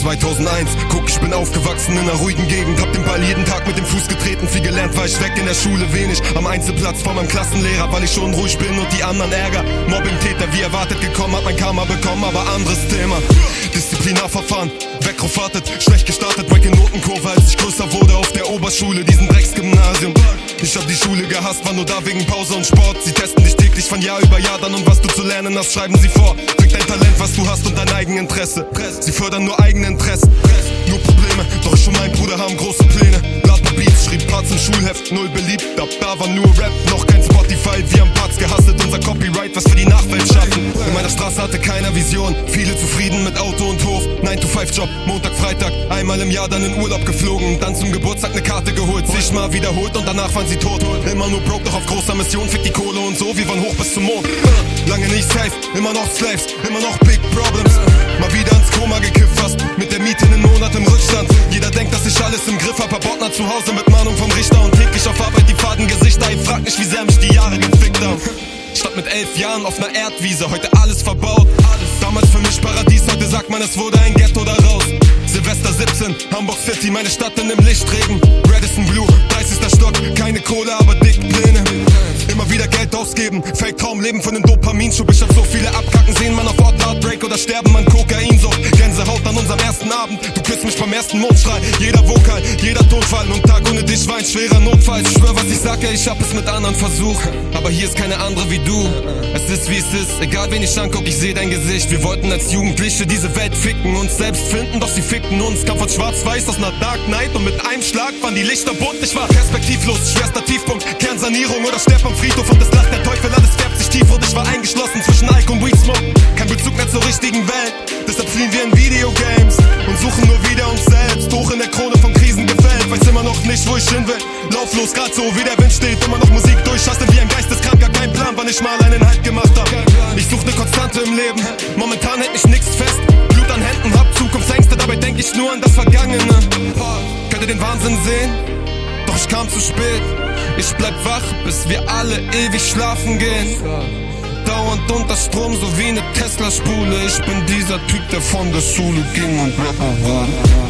2001, guck, ich bin aufgewachsen in einer ruhigen Gegend. Hab den Ball jeden Tag mit dem Fuß getreten. Viel gelernt war ich weg, in der Schule wenig. Am Einzelplatz vor meinem Klassenlehrer, weil ich schon ruhig bin und die anderen ärger. Mobbing-Täter wie erwartet gekommen, hab mein Karma bekommen, aber anderes Thema. Disziplinarverfahren, weggewartet, schlecht gestartet, Break in Notenkurve, als ich größer wurde auf der Oberschule, diesen Drecksgymnasium. Ich hab die Schule gehasst, war nur da wegen Pause und Sport. Sie testen dich täglich von Jahr über Jahr dann und was du zu lernen hast, schreiben sie vor. Bring dein Talent, was du hast und dein Eigeninteresse. Sie fördern nur eigene Interessen, nur Probleme, doch ich und mein Bruder haben große Pläne. Later Beats, schrieb Parts im Schulheft, null beliebt, ab da war nur Rap, noch kein Spotify. Wir haben Parts gehasselt, unser Copyright, was für die Nachwelt schaffen. In meiner Straße hatte keiner Vision, viele zufrieden mit Auto und Hof. 9-to-5-Job, Montag, Freitag, einmal im Jahr dann in Urlaub geflogen. Dann zum Geburtstag ne Karte geholt, sich mal wiederholt und danach waren sie tot. Immer nur broke, doch auf großer Mission, fick die Kohle und so, wir waren hoch bis zum Mond. Lange nicht safe, immer noch Slaves, immer noch Big Problems. Mal wieder ins Koma gekifft, fast mit der Miete einen Monat im Rückstand. Jeder denkt, dass ich alles im Griff hab, hab Ordner zu Hause mit Mahnung vom Richter und täglich auf Arbeit die Fadengesichter. Ich frag nicht, wie sehr mich die Jahre gefickt haben. Statt mit 11 Jahren auf ner Erdwiese, heute alles verbaut. Damals für mich Paradies, heute sagt man, es wurde ein Ghetto daraus. Silvester 17, Hamburg City, meine Stadt in dem Lichtregen. Radisson Blue, 30. Stock, keine Kohle, aber dick Pläne. Immer wieder Geld ausgeben, Fake-Traum, Leben von den Dopaminschub. Ich hab so viele abkacken sehen, man auf Ort Heartbreak oder sterben an Kokainsucht. Gänsehaut an unserem ersten Abend, du küsst mich beim ersten Mondstrahl. Jeder Vokal, jeder Tonfall und Tag ohne dich war ein schwerer Notfall. Ich schwör, was ich sage, ich hab es mit anderen versucht, aber hier ist keine andere wie du. Es ist wie es ist, egal wen ich anguck, ich seh dein Gesicht. Wir wollten als Jugendliche diese Welt ficken, uns selbst finden, doch sie fickten uns. Kam von schwarz-weiß aus ner Dark Night und mit einem Schlag waren die Lichter bunt. Ich war perspektivlos, schwerster Tiefpunkt, Kernsanierung oder sterb am Friedhof und es lacht der Teufel, alles färbt sich tief und ich war eingeschlossen zwischen Alk und Weed Smoke. Kein Bezug mehr zur richtigen Welt, deshalb fliehen wir in Videogames und suchen nur wieder uns selbst. Hoch in der Krone von Krisen gefällt, weiß immer noch nicht, wo ich hin will. Lauflos, grad so wie der Wind steht, immer noch Musik durchschaste wie ein Geisteskranker. Kein Plan, wann ich mal einen Halt gemacht hab. Ich such ne Konstante im Leben, momentan hält mich nix fest. Blut an Händen, hab Zukunftsängste, dabei denk ich nur an das Vergangene. Könnt ihr den Wahnsinn sehen? Doch ich kam zu spät. Ich bleib wach, bis wir alle ewig schlafen gehen. Dauernd unter Strom, so wie ne Tesla-Spule. Ich bin dieser Typ, der von der Schule ging und Rapper war.